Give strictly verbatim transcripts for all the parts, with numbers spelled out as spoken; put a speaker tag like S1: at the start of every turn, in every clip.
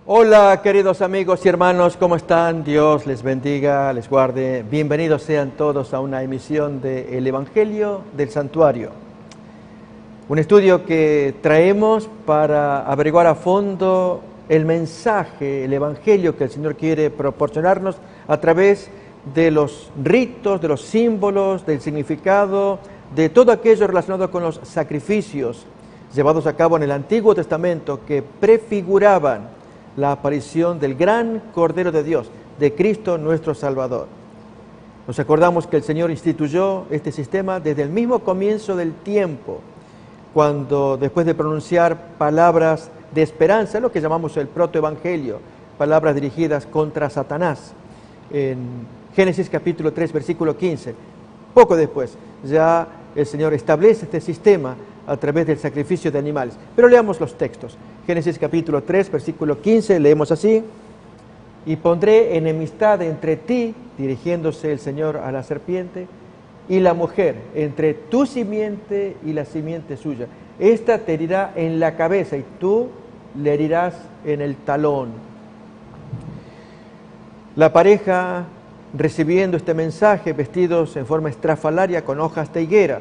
S1: Hola queridos amigos y hermanos, ¿cómo están? Dios les bendiga, les guarde. Bienvenidos sean todos a una emisión de El Evangelio del Santuario. Un estudio que traemos para averiguar a fondo el mensaje, el Evangelio que el Señor quiere proporcionarnos a través de los ritos, de los símbolos, del significado, de todo aquello relacionado con los sacrificios llevados a cabo en el Antiguo Testamento que prefiguraban la aparición del gran Cordero de Dios, de Cristo nuestro Salvador. Nos acordamos que el Señor instituyó este sistema desde el mismo comienzo del tiempo, cuando después de pronunciar palabras de esperanza, lo que llamamos el protoevangelio, palabras dirigidas contra Satanás, en Génesis capítulo tres, versículo quince, poco después ya el Señor establece este sistema a través del sacrificio de animales. Pero leamos los textos. Génesis capítulo tres, versículo quince, leemos así: y pondré enemistad entre ti, dirigiéndose el Señor a la serpiente, y la mujer, entre tu simiente y la simiente suya. Esta te herirá en la cabeza y tú le herirás en el talón. La pareja, recibiendo este mensaje, vestidos en forma estrafalaria con hojas de higuera,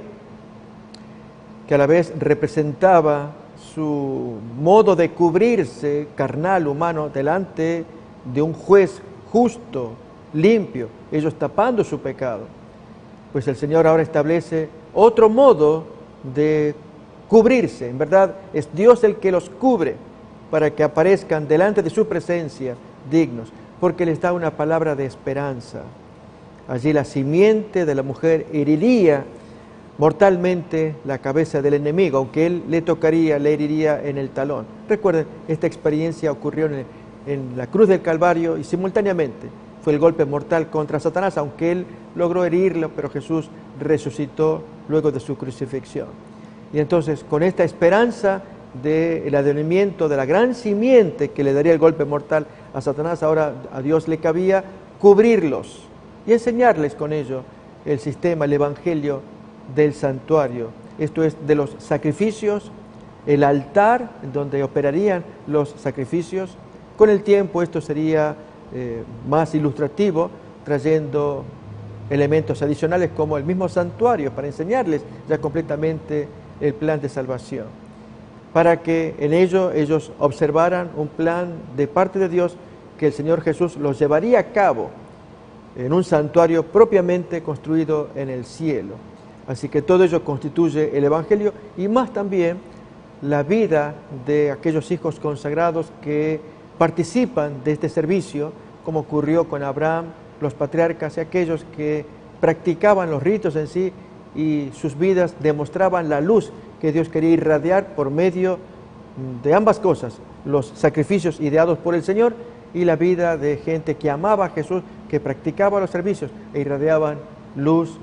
S1: que a la vez representaba su modo de cubrirse carnal, humano, delante de un juez justo, limpio, ellos tapando su pecado. Pues el Señor ahora establece otro modo de cubrirse. En verdad, es Dios el que los cubre para que aparezcan delante de su presencia dignos, porque les da una palabra de esperanza. Allí la simiente de la mujer heriría mortalmente la cabeza del enemigo, aunque él le tocaría, le heriría en el talón. Recuerden, esta experiencia ocurrió en, en la cruz del Calvario y simultáneamente fue el golpe mortal contra Satanás, aunque él logró herirlo, pero Jesús resucitó luego de su crucifixión. Y entonces, con esta esperanza del advenimiento de la gran simiente que le daría el golpe mortal a Satanás, ahora a Dios le cabía cubrirlos y enseñarles con ello el sistema, el evangelio del santuario. Esto es, de los sacrificios, el altar en donde operarían los sacrificios. Con el tiempo esto sería eh, más ilustrativo, trayendo elementos adicionales como el mismo santuario para enseñarles ya completamente el plan de salvación, para que en ello ellos observaran un plan de parte de Dios que el Señor Jesús los llevaría a cabo en un santuario propiamente construido en el cielo. Así que todo ello constituye el Evangelio y más también la vida de aquellos hijos consagrados que participan de este servicio, como ocurrió con Abraham, los patriarcas y aquellos que practicaban los ritos en sí y sus vidas demostraban la luz que Dios quería irradiar por medio de ambas cosas, los sacrificios ideados por el Señor y la vida de gente que amaba a Jesús, que practicaba los servicios e irradiaban luz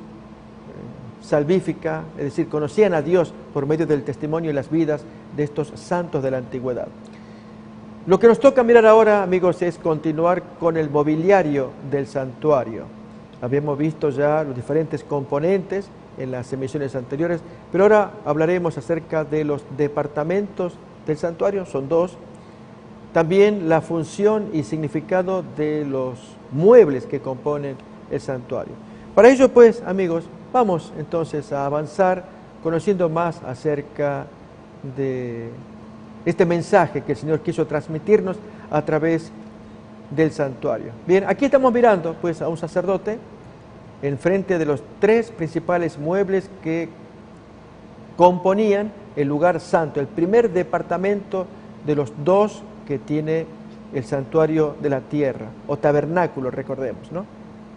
S1: salvífica, es decir, conocían a Dios por medio del testimonio y las vidas de estos santos de la antigüedad. Lo que nos toca mirar ahora, amigos, es continuar con el mobiliario del santuario. Habíamos visto ya los diferentes componentes en las emisiones anteriores, pero ahora hablaremos acerca de los departamentos del santuario, son dos. También la función y significado de los muebles que componen el santuario. Para ello, pues, amigos, vamos entonces a avanzar conociendo más acerca de este mensaje que el Señor quiso transmitirnos a través del santuario. Bien, aquí estamos mirando pues a un sacerdote enfrente de los tres principales muebles que componían el lugar santo, el primer departamento de los dos que tiene el santuario de la tierra, o tabernáculo, recordemos, ¿no?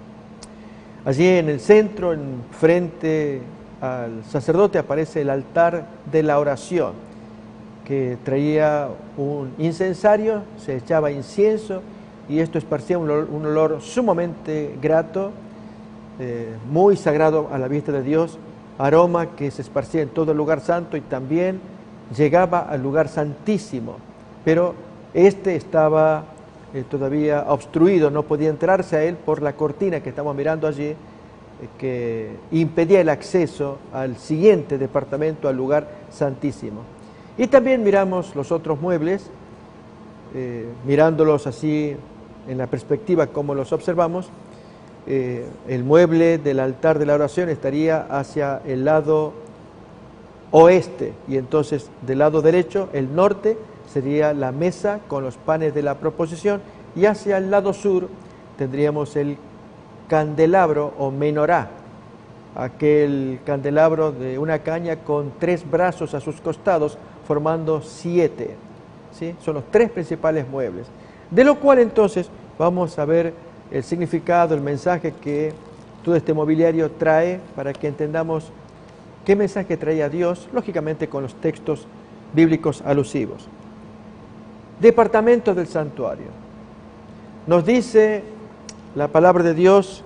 S1: Allí en el centro, en frente al sacerdote, aparece el altar de la oración, que traía un incensario, se echaba incienso, y esto esparcía un olor, un olor sumamente grato, eh, muy sagrado a la vista de Dios, aroma que se esparcía en todo el lugar santo y también llegaba al lugar santísimo, pero este estaba Eh, todavía obstruido, no podía entrarse a él por la cortina que estamos mirando allí, eh, que impedía el acceso al siguiente departamento, al lugar santísimo. Y también miramos los otros muebles eh, mirándolos así en la perspectiva como los observamos, eh, el mueble del altar de la oración estaría hacia el lado oeste, y entonces del lado derecho, el norte, sería la mesa con los panes de la proposición, y hacia el lado sur tendríamos el candelabro o menorá, aquel candelabro de una caña con tres brazos a sus costados, formando siete. ¿Sí? Son los tres principales muebles. De lo cual entonces vamos a ver el significado, el mensaje que todo este mobiliario trae para que entendamos qué mensaje traía Dios, lógicamente con los textos bíblicos alusivos. Departamento del santuario. Nos dice la palabra de Dios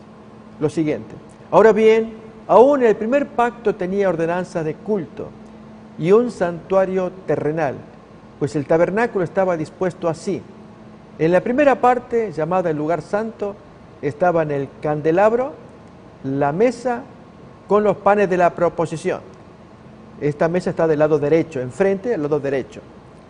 S1: lo siguiente: ahora bien, aún el primer pacto tenía ordenanzas de culto y un santuario terrenal, pues el tabernáculo estaba dispuesto así. En la primera parte, llamada el lugar santo, estaban el candelabro, la mesa con los panes de la proposición. Esta mesa está del lado derecho, enfrente del lado derecho.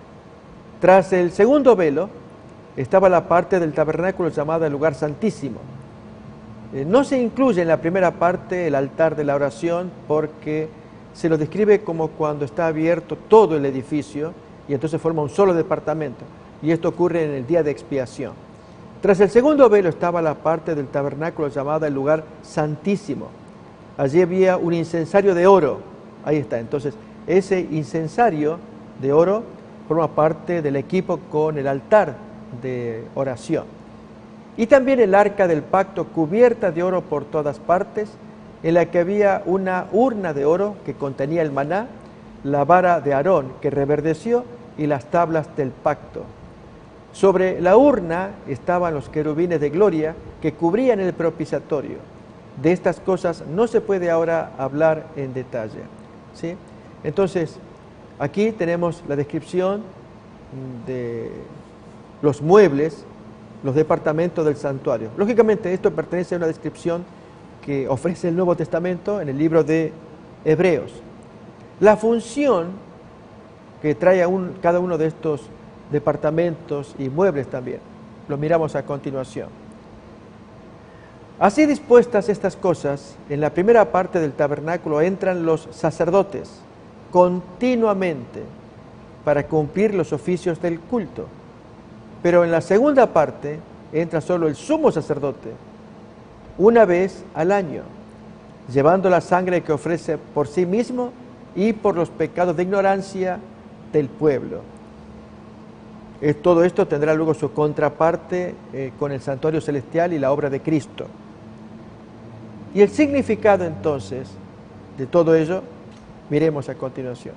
S1: Tras el segundo velo estaba la parte del tabernáculo llamada el lugar santísimo. Eh, no se incluye en la primera parte el altar de la oración porque se lo describe como cuando está abierto todo el edificio y entonces forma un solo departamento. Y esto ocurre en el día de expiación. Tras el segundo velo estaba la parte del tabernáculo llamada el lugar santísimo. Allí había un incensario de oro. Ahí está. Entonces, ese incensario de oro forma parte del equipo con el altar de oración. Y también el arca del pacto cubierta de oro por todas partes, en la que había una urna de oro que contenía el maná, la vara de Aarón que reverdeció y las tablas del pacto. Sobre la urna estaban los querubines de gloria que cubrían el propiciatorio. De estas cosas no se puede ahora hablar en detalle, ¿sí? Entonces, aquí tenemos la descripción de los muebles, los departamentos del santuario. Lógicamente, esto pertenece a una descripción que ofrece el Nuevo Testamento en el libro de Hebreos. La función que trae a un, cada uno de estos departamentos y muebles también, lo miramos a continuación. Así dispuestas estas cosas, en la primera parte del tabernáculo entran los sacerdotes continuamente para cumplir los oficios del culto. Pero en la segunda parte entra solo el sumo sacerdote, una vez al año, llevando la sangre que ofrece por sí mismo y por los pecados de ignorancia del pueblo. Eh, todo esto tendrá luego su contraparte eh, con el santuario celestial y la obra de Cristo. Y el significado entonces de todo ello, miremos a continuación.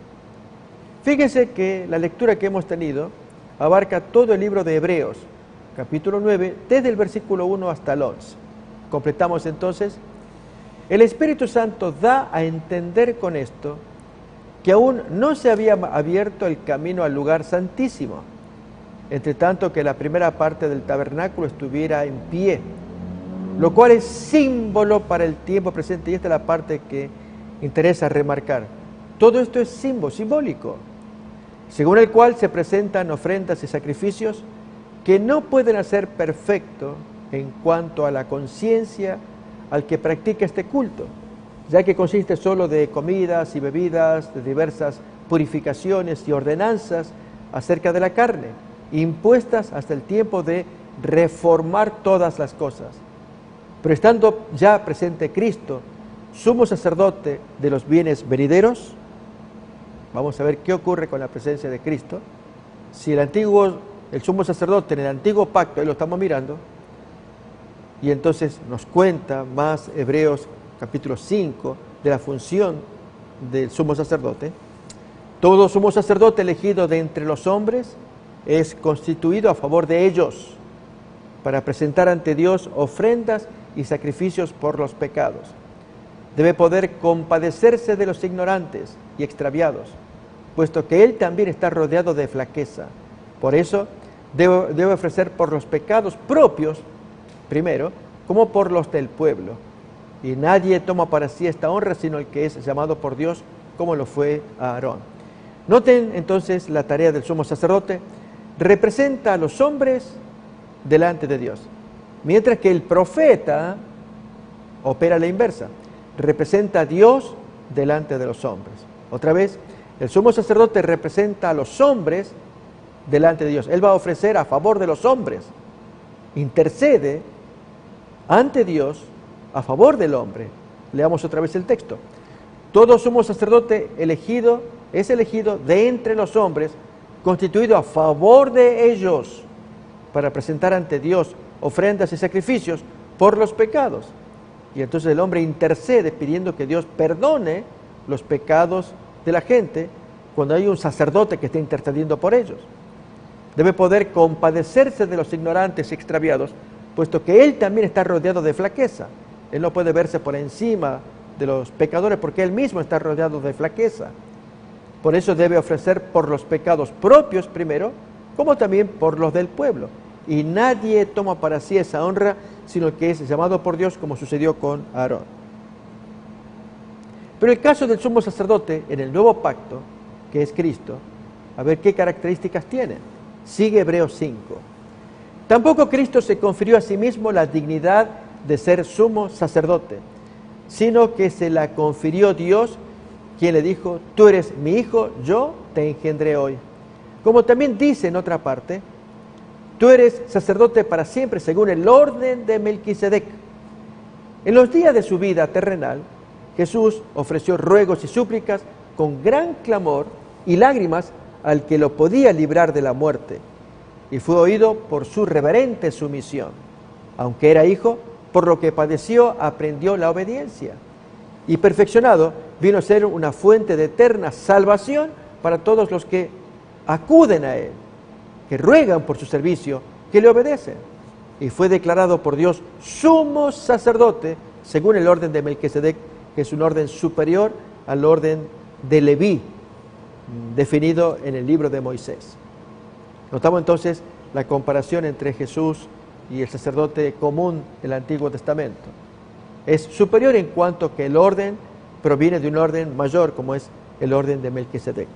S1: Fíjense que la lectura que hemos tenido abarca todo el libro de Hebreos, capítulo nueve, desde el versículo uno hasta el once. Completamos entonces. El Espíritu Santo da a entender con esto que aún no se había abierto el camino al lugar santísimo, entre tanto que la primera parte del tabernáculo estuviera en pie, lo cual es símbolo para el tiempo presente, y esta es la parte que interesa remarcar. Todo esto es símbolo, simbólico, según el cual se presentan ofrendas y sacrificios que no pueden hacer perfecto en cuanto a la conciencia al que practica este culto, ya que consiste solo de comidas y bebidas, de diversas purificaciones y ordenanzas acerca de la carne, impuestas hasta el tiempo de reformar todas las cosas. Pero estando ya presente Cristo, sumo sacerdote de los bienes venideros, vamos a ver qué ocurre con la presencia de Cristo. Si el antiguo, el sumo sacerdote en el antiguo pacto, ahí lo estamos mirando, y entonces nos cuenta más Hebreos capítulo cinco de la función del sumo sacerdote. Todo sumo sacerdote elegido de entre los hombres es constituido a favor de ellos para presentar ante Dios ofrendas y sacrificios por los pecados. Debe poder compadecerse de los ignorantes y extraviados, puesto que él también está rodeado de flaqueza. Por eso debe, debe ofrecer por los pecados propios, primero, como por los del pueblo. Y nadie toma para sí esta honra sino el que es llamado por Dios, como lo fue Aarón. Noten entonces la tarea del sumo sacerdote. representa a los hombres delante de Dios, mientras que el profeta opera a la inversa, representa a Dios delante de los hombres. Otra vez, el sumo sacerdote representa a los hombres delante de Dios. Él va a ofrecer a favor de los hombres, intercede ante Dios a favor del hombre. Leamos otra vez el texto. Todo sumo sacerdote elegido es elegido de entre los hombres, constituido a favor de ellos, para presentar ante Dios ofrendas y sacrificios por los pecados. Y entonces el hombre intercede pidiendo que Dios perdone los pecados de la gente cuando hay un sacerdote que está intercediendo por ellos. Debe poder compadecerse de los ignorantes y extraviados, puesto que él también está rodeado de flaqueza. Él no puede verse por encima de los pecadores porque él mismo está rodeado de flaqueza. Por eso debe ofrecer por los pecados propios primero, como también por los del pueblo. Y nadie toma para sí esa honra, sino que es llamado por Dios, como sucedió con Aarón. Pero el caso del sumo sacerdote en el nuevo pacto, que es Cristo, a ver qué características tiene. Sigue Hebreos cinco. Tampoco Cristo se confirió a sí mismo la dignidad de ser sumo sacerdote, sino que se la confirió Dios, quien le dijo: tú eres mi hijo, yo te engendré hoy. Como también dice en otra parte: tú eres sacerdote para siempre según el orden de Melquisedec. En los días de su vida terrenal, Jesús ofreció ruegos y súplicas con gran clamor y lágrimas al que lo podía librar de la muerte, y fue oído por su reverente sumisión. Aunque era hijo, por lo que padeció, aprendió la obediencia, y perfeccionado, vino a ser una fuente de eterna salvación para todos los que acuden a él, que ruegan por su servicio, que le obedecen. Y fue declarado por Dios sumo sacerdote según el orden de Melquisedec, que es un orden superior al orden de Leví, definido en el libro de Moisés. Notamos entonces la comparación entre Jesús y el sacerdote común del Antiguo Testamento. Es superior en cuanto que el orden proviene de un orden mayor, como es el orden de Melquisedec.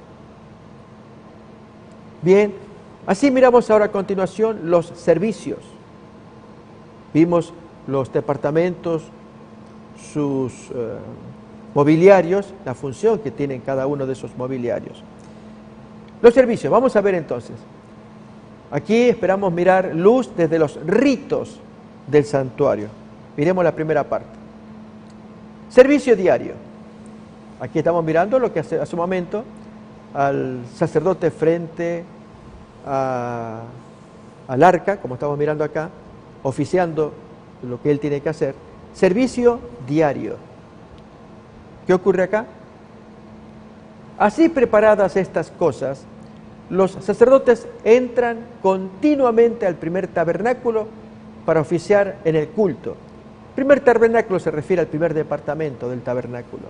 S1: Bien, así miramos ahora a continuación los servicios. Vimos los departamentos, sus eh, mobiliarios, la función que tienen cada uno de esos mobiliarios. Los servicios, vamos a ver entonces. Aquí esperamos mirar luz desde los ritos del santuario. Miremos la primera parte. Servicio diario. Aquí estamos mirando lo que hace hace un momento al sacerdote frente a, al arca, como estamos mirando acá, oficiando lo que él tiene que hacer. Servicio diario. ¿Qué ocurre acá? Así preparadas estas cosas, los sacerdotes entran continuamente al primer tabernáculo para oficiar en el culto. El primer tabernáculo se refiere al primer departamento del tabernáculo.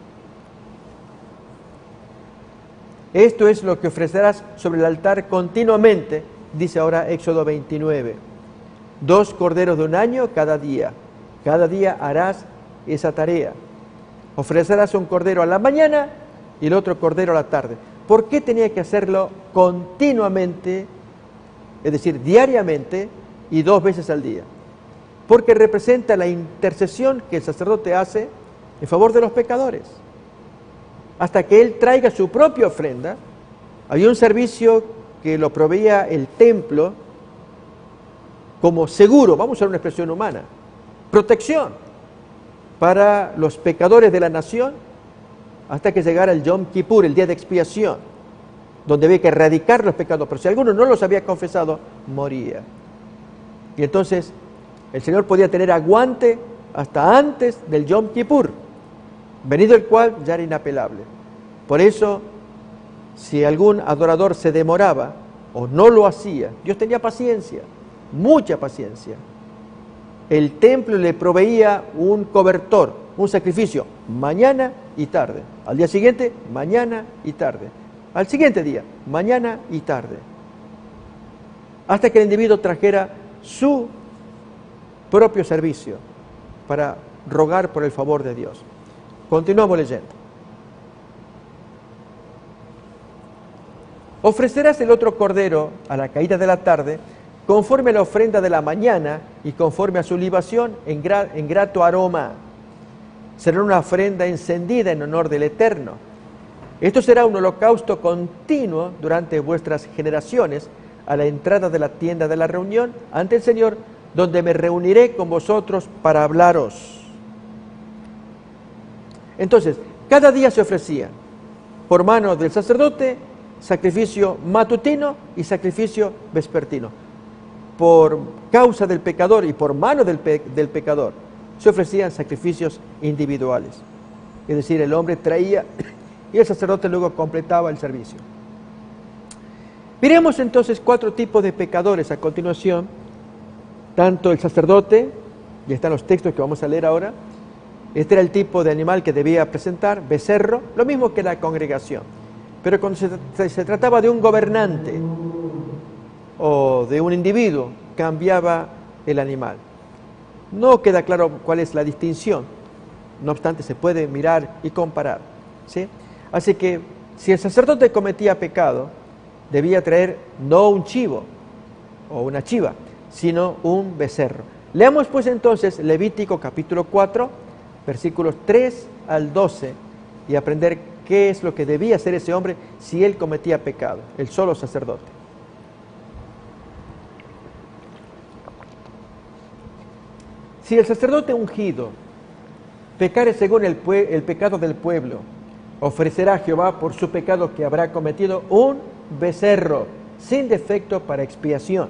S1: Esto es lo que ofrecerás sobre el altar continuamente, dice ahora Éxodo veintinueve. Dos corderos de un año cada día. Cada día harás esa tarea. Ofrecerás un cordero a la mañana y el otro cordero a la tarde. ¿Por qué tenía que hacerlo continuamente, es decir, diariamente y dos veces al día? Porque representa la intercesión que el sacerdote hace en favor de los pecadores. Hasta que él traiga su propia ofrenda, había un servicio que lo proveía el templo como seguro, vamos a usar una expresión humana, protección para los pecadores de la nación, hasta que llegara el Yom Kippur, el día de expiación, donde había que erradicar los pecados, pero si alguno no los había confesado, moría. Y entonces el Señor podía tener aguante hasta antes del Yom Kippur, venido el cual ya era inapelable. Por eso, si algún adorador se demoraba o no lo hacía, Dios tenía paciencia, mucha paciencia. El templo le proveía un cobertor, un sacrificio, mañana y tarde. Al día siguiente, mañana y tarde. Al siguiente día, mañana y tarde. Hasta que el individuo trajera su propio servicio para rogar por el favor de Dios. Continuamos leyendo. Ofrecerás el otro cordero a la caída de la tarde, conforme a la ofrenda de la mañana y conforme a su libación en, gra en grato aroma. Será una ofrenda encendida en honor del Eterno. Esto será un holocausto continuo durante vuestras generaciones, a la entrada de la tienda de la reunión ante el Señor, donde me reuniré con vosotros para hablaros. Entonces, cada día se ofrecía por mano del sacerdote sacrificio matutino y sacrificio vespertino. Por causa del pecador y por mano del, pe del pecador se ofrecían sacrificios individuales. Es decir, el hombre traía y el sacerdote luego completaba el servicio. Miremos entonces cuatro tipos de pecadores a continuación. Tanto el sacerdote, y están los textos que vamos a leer ahora. Este era el tipo de animal que debía presentar, becerro, lo mismo que la congregación. Pero cuando se, se trataba de un gobernante o de un individuo, cambiaba el animal. No queda claro cuál es la distinción, no obstante se puede mirar y comparar, ¿sí? Así que si el sacerdote cometía pecado, debía traer no un chivo o una chiva, sino un becerro. Leamos pues entonces Levítico capítulo cuatro, versículos tres al doce, y aprender qué es lo que debía hacer ese hombre si él cometía pecado, el solo sacerdote. Si el sacerdote ungido pecare según el, el pecado del pueblo, ofrecerá a Jehová por su pecado que habrá cometido un becerro sin defecto para expiación.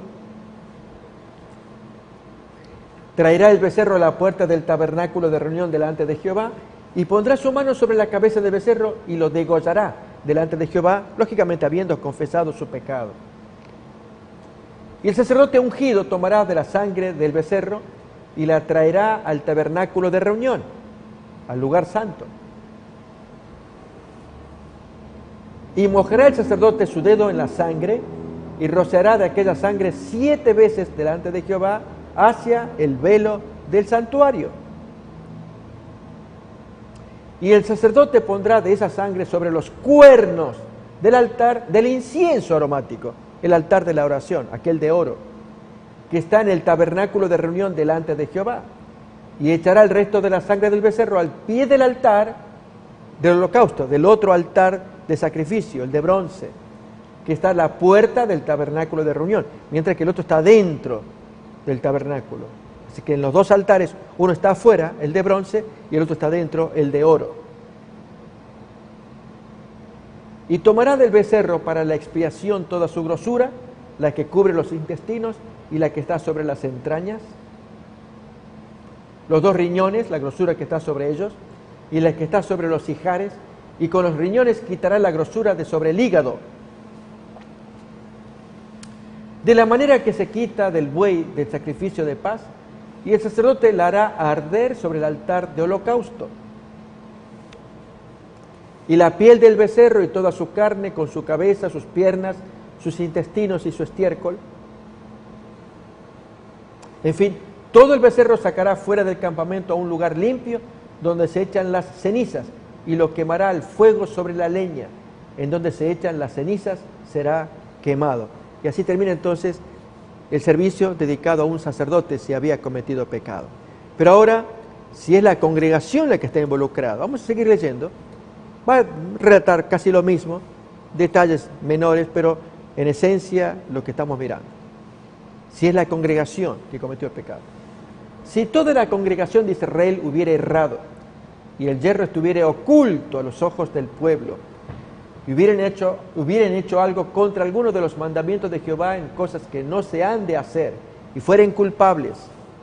S1: Traerá el becerro a la puerta del tabernáculo de reunión delante de Jehová y pondrá su mano sobre la cabeza del becerro y lo degollará delante de Jehová, lógicamente habiendo confesado su pecado. Y el sacerdote ungido tomará de la sangre del becerro y la traerá al tabernáculo de reunión, al lugar santo. Y mojará el sacerdote su dedo en la sangre y rociará de aquella sangre siete veces delante de Jehová hacia el velo del santuario. Y el sacerdote pondrá de esa sangre sobre los cuernos del altar del incienso aromático, el altar de la oración, aquel de oro, que está en el tabernáculo de reunión delante de Jehová. Y echará el resto de la sangre del becerro al pie del altar del holocausto, del otro altar de sacrificio, el de bronce, que está a la puerta del tabernáculo de reunión, mientras que el otro está dentro del tabernáculo. Así que en los dos altares, uno está afuera, el de bronce, y el otro está dentro, el de oro. Y tomará del becerro para la expiación toda su grosura, la que cubre los intestinos y la que está sobre las entrañas, los dos riñones, la grosura que está sobre ellos, y la que está sobre los ijares, y con los riñones quitará la grosura de sobre el hígado. De la manera que se quita del buey del sacrificio de paz, y el sacerdote la hará arder sobre el altar de holocausto. Y la piel del becerro y toda su carne, con su cabeza, sus piernas, sus intestinos y su estiércol. En fin, todo el becerro sacará fuera del campamento a un lugar limpio, donde se echan las cenizas, y lo quemará al fuego sobre la leña. En donde se echan las cenizas será quemado. Y así termina entonces el servicio dedicado a un sacerdote si había cometido pecado. Pero ahora, si es la congregación la que está involucrada, vamos a seguir leyendo, va a relatar casi lo mismo, detalles menores, pero en esencia lo que estamos mirando. Si es la congregación que cometió el pecado. Si toda la congregación de Israel hubiera errado, y el yerro estuviera oculto a los ojos del pueblo, y hubieran hecho, hubieran hecho algo contra alguno de los mandamientos de Jehová en cosas que no se han de hacer, y fueren culpables,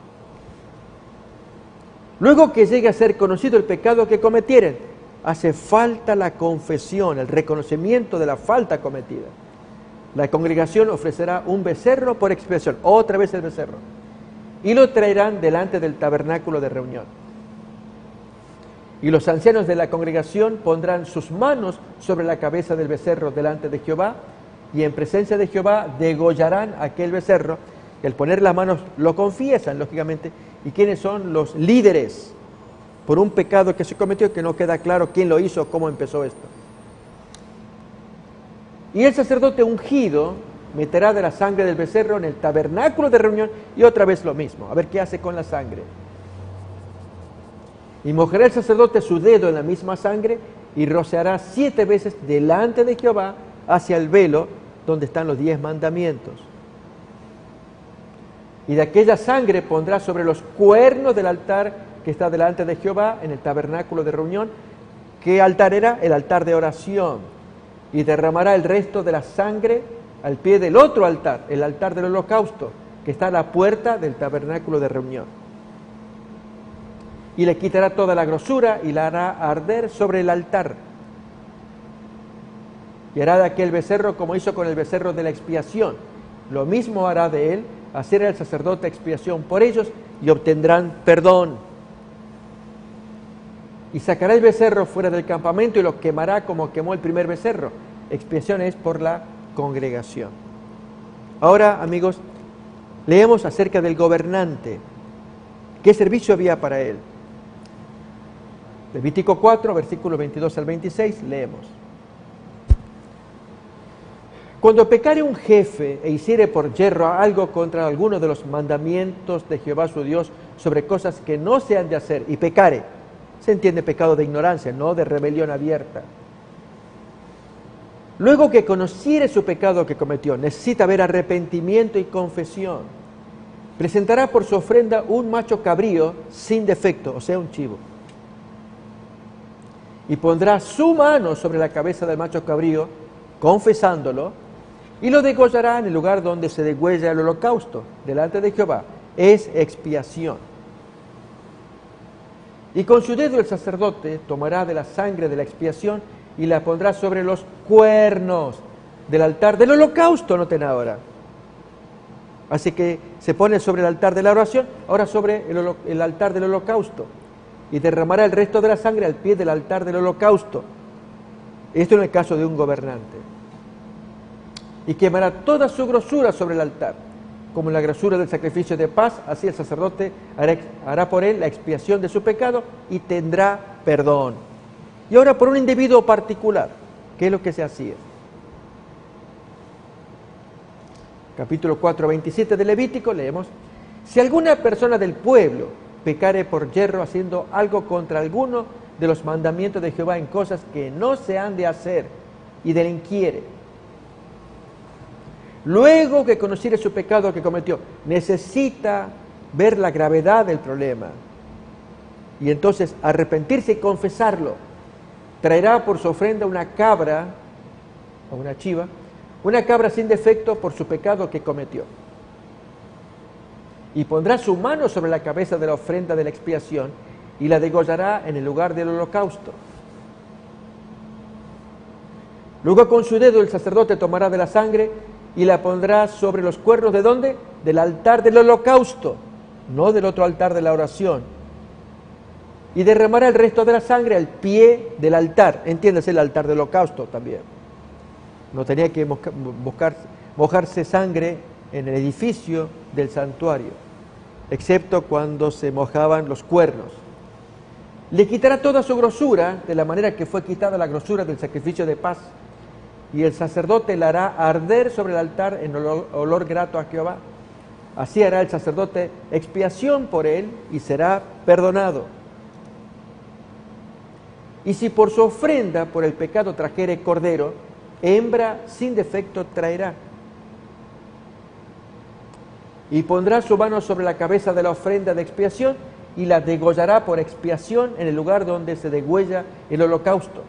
S1: luego que llegue a ser conocido el pecado que cometieren, hace falta la confesión, el reconocimiento de la falta cometida. La congregación ofrecerá un becerro por expiación, otra vez el becerro, y lo traerán delante del tabernáculo de reunión. Y los ancianos de la congregación pondrán sus manos sobre la cabeza del becerro delante de Jehová, y en presencia de Jehová degollarán aquel becerro. Y al poner las manos lo confiesan, lógicamente. ¿Y quiénes son los líderes? Por un pecado que se cometió, que no queda claro quién lo hizo, cómo empezó esto. Y el sacerdote ungido meterá de la sangre del becerro en el tabernáculo de reunión y otra vez lo mismo. A ver qué hace con la sangre. Y mojará el sacerdote su dedo en la misma sangre y rociará siete veces delante de Jehová hacia el velo donde están los diez mandamientos. Y de aquella sangre pondrá sobre los cuernos del altar que está delante de Jehová en el tabernáculo de reunión. ¿Qué altar era? El altar de oración. Y derramará el resto de la sangre al pie del otro altar, el altar del holocausto, que está a la puerta del tabernáculo de reunión. Y le quitará toda la grosura y la hará arder sobre el altar. Y hará de aquel becerro como hizo con el becerro de la expiación. Lo mismo hará de él, hacer el sacerdote expiación por ellos y obtendrán perdón. Y sacará el becerro fuera del campamento y lo quemará como quemó el primer becerro. Expiación es por la congregación. Ahora, amigos, leemos acerca del gobernante. ¿Qué servicio había para él? Levítico cuatro, versículos veintidós al veintiséis, leemos. Cuando pecare un jefe e hiciere por yerro algo contra alguno de los mandamientos de Jehová su Dios sobre cosas que no se han de hacer, y pecare, se entiende pecado de ignorancia, no de rebelión abierta. Luego que conociere su pecado que cometió, necesita haber arrepentimiento y confesión. Presentará por su ofrenda un macho cabrío sin defecto, o sea, un chivo. Y pondrá su mano sobre la cabeza del macho cabrío, confesándolo, y lo degollará en el lugar donde se degüella el holocausto, delante de Jehová. Es expiación. Y con su dedo el sacerdote tomará de la sangre de la expiación y la pondrá sobre los cuernos del altar del holocausto, noten ahora. Así que se pone sobre el altar de la oración, ahora sobre el, el altar del holocausto. Y derramará el resto de la sangre al pie del altar del holocausto. Esto en el caso de un gobernante. Y quemará toda su grosura sobre el altar, como la grosura del sacrificio de paz, así el sacerdote hará, hará por él la expiación de su pecado y tendrá perdón. Y ahora por un individuo particular, ¿qué es lo que se hacía? Capítulo cuatro, veintisiete de Levítico, leemos: si alguna persona del pueblo pecare por yerro haciendo algo contra alguno de los mandamientos de Jehová en cosas que no se han de hacer y delinquiere, luego que conociere su pecado que cometió, necesita ver la gravedad del problema y entonces arrepentirse y confesarlo. Traerá por su ofrenda una cabra o una chiva, una cabra sin defecto por su pecado que cometió. Y pondrá su mano sobre la cabeza de la ofrenda de la expiación y la degollará en el lugar del holocausto. Luego con su dedo el sacerdote tomará de la sangre y la pondrá sobre los cuernos ¿de dónde? Del altar del holocausto, no del otro altar de la oración. Y derramará el resto de la sangre al pie del altar. Entiéndase, el altar del holocausto también. No tenía que buscar, mojarse sangre en el edificio del santuario, excepto cuando se mojaban los cuernos. Le quitará toda su grosura, de la manera que fue quitada la grosura del sacrificio de paz, y el sacerdote la hará arder sobre el altar en olor, olor grato a Jehová. Así hará el sacerdote expiación por él y será perdonado. Y si por su ofrenda por el pecado trajere cordero, hembra sin defecto traerá. Y pondrá su mano sobre la cabeza de la ofrenda de expiación y la degollará por expiación en el lugar donde se degüella el holocausto.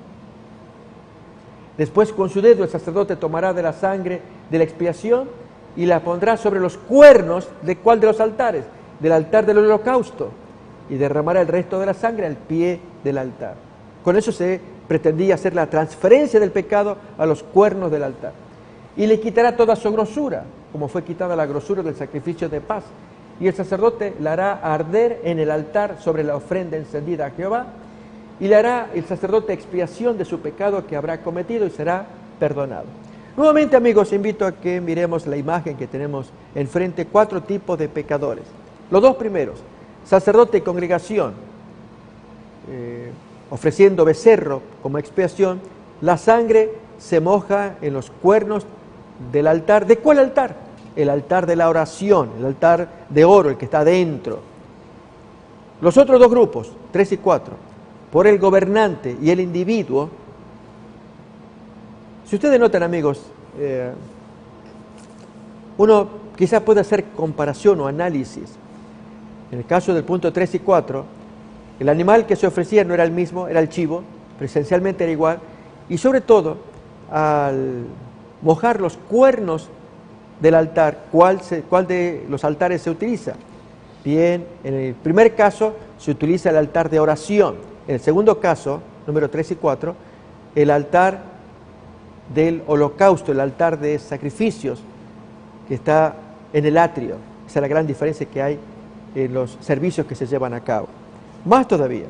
S1: Después con su dedo el sacerdote tomará de la sangre de la expiación y la pondrá sobre los cuernos de cuál de los altares, del altar del holocausto, y derramará el resto de la sangre al pie del altar. Con eso se pretendía hacer la transferencia del pecado a los cuernos del altar. Y le quitará toda su grosura, como fue quitada la grosura del sacrificio de paz. Y el sacerdote la hará arder en el altar sobre la ofrenda encendida a Jehová, y le hará el sacerdote expiación de su pecado que habrá cometido y será perdonado. Nuevamente, amigos, invito a que miremos la imagen que tenemos enfrente, cuatro tipos de pecadores. Los dos primeros, sacerdote y congregación, eh, ofreciendo becerro como expiación, la sangre se moja en los cuernos del altar. ¿De cuál altar? El altar de la oración, el altar de oro, el que está adentro. Los otros dos grupos, tres y cuatro, por el gobernante y el individuo. Si ustedes notan, amigos, eh, uno quizás puede hacer comparación o análisis. En el caso del punto tres y cuatro, el animal que se ofrecía no era el mismo, era el chivo, pero esencialmente era igual. Y sobre todo, al mojar los cuernos del altar, ¿cuál, se, cuál de los altares se utiliza? Bien, en el primer caso se utiliza el altar de oración. En el segundo caso, número tres y cuatro, el altar del holocausto, el altar de sacrificios que está en el atrio. Esa es la gran diferencia que hay en los servicios que se llevan a cabo. Más todavía,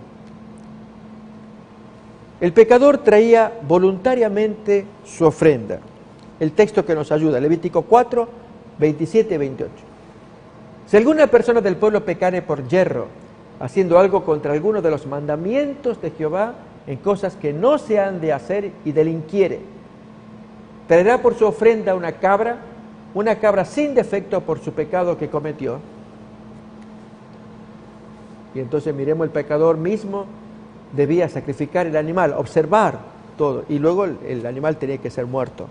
S1: el pecador traía voluntariamente su ofrenda. El texto que nos ayuda, Levítico cuatro, veintisiete y veintiocho. Si alguna persona del pueblo pecare por yerro, haciendo algo contra alguno de los mandamientos de Jehová, en cosas que no se han de hacer y delinquiere, traerá por su ofrenda una cabra, una cabra sin defecto por su pecado que cometió. Y entonces miremos, el pecador mismo debía sacrificar el animal, observar todo, y luego el, el animal tenía que ser muerto.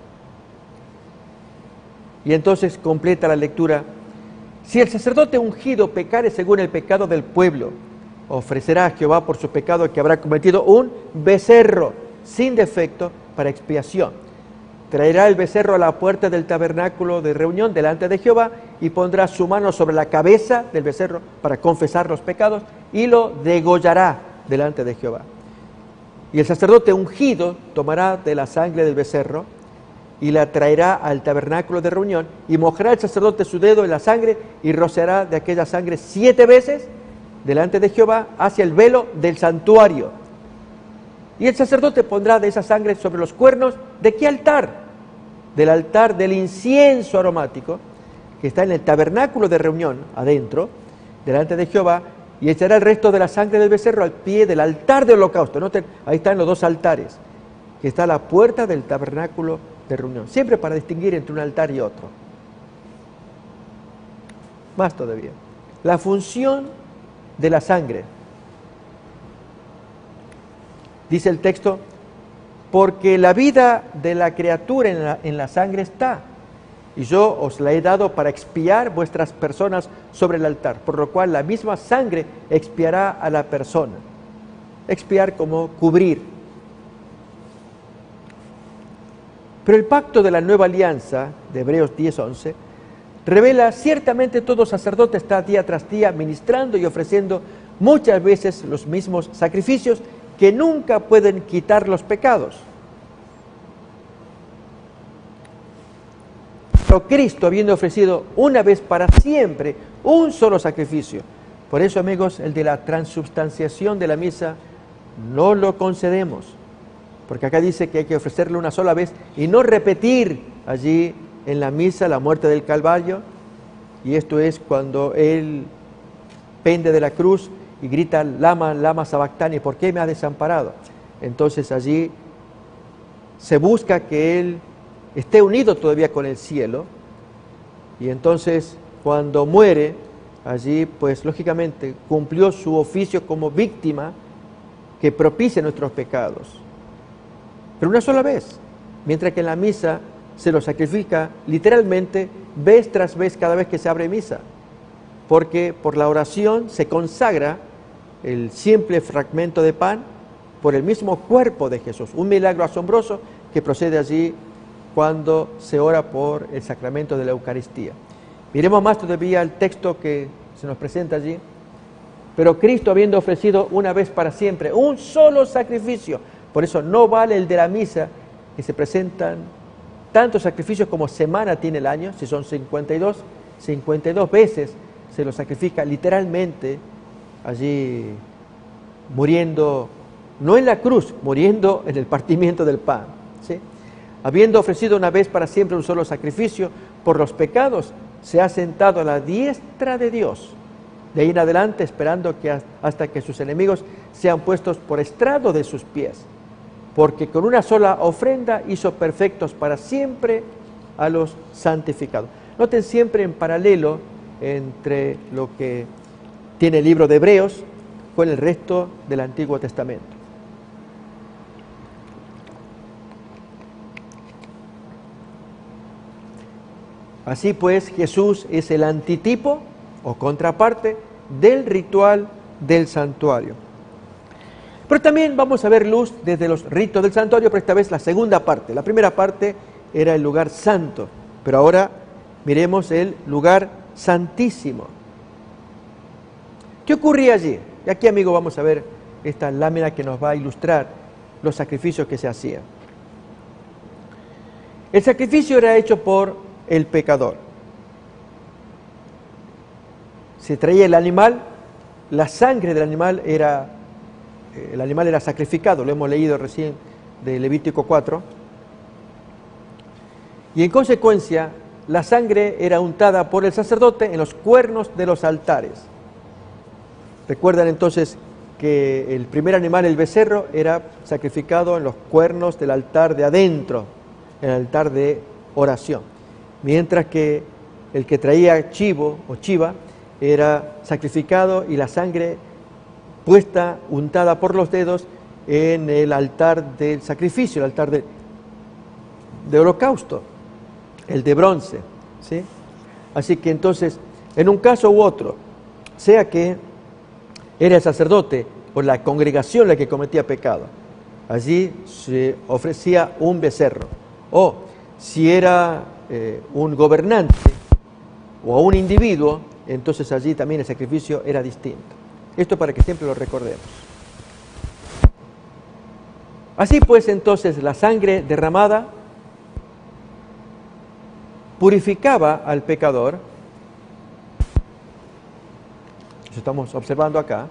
S1: Y entonces completa la lectura: si el sacerdote ungido pecare según el pecado del pueblo, ofrecerá a Jehová por su pecado que habrá cometido un becerro sin defecto para expiación. Traerá el becerro a la puerta del tabernáculo de reunión delante de Jehová y pondrá su mano sobre la cabeza del becerro para confesar los pecados y lo degollará delante de Jehová. Y el sacerdote ungido tomará de la sangre del becerro y la traerá al tabernáculo de reunión y mojará el sacerdote su dedo en la sangre y rociará de aquella sangre siete veces delante de Jehová hacia el velo del santuario. Y el sacerdote pondrá de esa sangre sobre los cuernos, ¿de qué altar? Del altar del incienso aromático, que está en el tabernáculo de reunión, adentro, delante de Jehová, y echará el resto de la sangre del becerro al pie del altar del holocausto. Noten, ahí están los dos altares, que está a la puerta del tabernáculo de reunión, siempre para distinguir entre un altar y otro. Más todavía, la función de la sangre. Dice el texto: porque la vida de la criatura en la, en la sangre está, y yo os la he dado para expiar vuestras personas sobre el altar, por lo cual la misma sangre expiará a la persona. Expiar como cubrir. Pero el pacto de la nueva alianza, de Hebreos diez, once, revela: ciertamente todo sacerdote está día tras día ministrando y ofreciendo muchas veces los mismos sacrificios que nunca pueden quitar los pecados. Pero Cristo, habiendo ofrecido una vez para siempre un solo sacrificio. Por eso, amigos, el de la transubstanciación de la misa no lo concedemos. Porque acá dice que hay que ofrecerlo una sola vez y no repetir allí en la misa la muerte del Calvario. Y esto es cuando Él pende de la cruz y grita: lama, lama sabactani, ¿por qué me ha desamparado? Entonces allí se busca que Él esté unido todavía con el cielo, y entonces cuando muere, allí pues lógicamente cumplió su oficio como víctima que propicia nuestros pecados. Pero una sola vez, mientras que en la misa se lo sacrifica literalmente vez tras vez cada vez que se abre misa, porque por la oración se consagra el simple fragmento de pan por el mismo cuerpo de Jesús. Un milagro asombroso que procede allí cuando se ora por el sacramento de la Eucaristía. Miremos más todavía el texto que se nos presenta allí. Pero Cristo, habiendo ofrecido una vez para siempre un solo sacrificio, por eso no vale el de la misa, que se presentan tantos sacrificios como semana tiene el año. Si son cincuenta y dos, cincuenta y dos veces se lo sacrifica literalmente allí, muriendo, no en la cruz, muriendo en el partimiento del pan, ¿sí? Habiendo ofrecido una vez para siempre un solo sacrificio por los pecados, se ha sentado a la diestra de Dios. De ahí en adelante, esperando que hasta que sus enemigos sean puestos por estrado de sus pies. porque con una sola ofrenda hizo perfectos para siempre a los santificados. Noten siempre en paralelo entre lo que tiene el libro de Hebreos con el resto del Antiguo Testamento. Así pues, Jesús es el antitipo o contraparte del ritual del santuario. Pero también vamos a ver luz desde los ritos del santuario, pero esta vez la segunda parte. La primera parte era el lugar santo, pero ahora miremos el lugar santísimo. ¿Qué ocurría allí? Y aquí, amigo, vamos a ver esta lámina que nos va a ilustrar los sacrificios que se hacían. El sacrificio era hecho por el pecador. Se traía el animal, la sangre del animal era, el animal era sacrificado, lo hemos leído recién de Levítico cuatro, y en consecuencia la sangre era untada por el sacerdote en los cuernos de los altares. Recuerdan entonces que el primer animal, el becerro, era sacrificado en los cuernos del altar de adentro, en el altar de oración, mientras que el que traía chivo o chiva era sacrificado y la sangre puesta, untada por los dedos en el altar del sacrificio, el altar de, de holocausto, el de bronce, ¿sí? Así que entonces, en un caso u otro, sea que era el sacerdote o la congregación la que cometía pecado, allí se ofrecía un becerro, o si era eh, un gobernante o un individuo, entonces allí también el sacrificio era distinto. Esto para que siempre lo recordemos. Así pues, entonces, la sangre derramada purificaba al pecador. Eso estamos observando acá.